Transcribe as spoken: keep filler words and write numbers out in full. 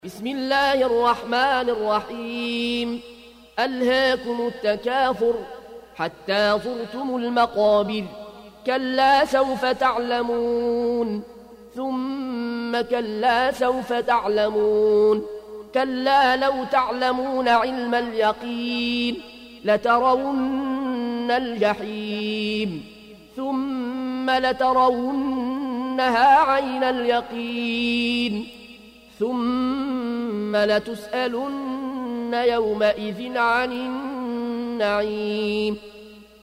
بسم الله الرحمن الرحيم ألهاكم التكاثر حتى زرتم المقابر كلا سوف تعلمون ثم كلا سوف تعلمون كلا لو تعلمون علم اليقين لترون الجحيم ثم لترونها عين اليقين ثم لتسألن يومئذ عن النعيم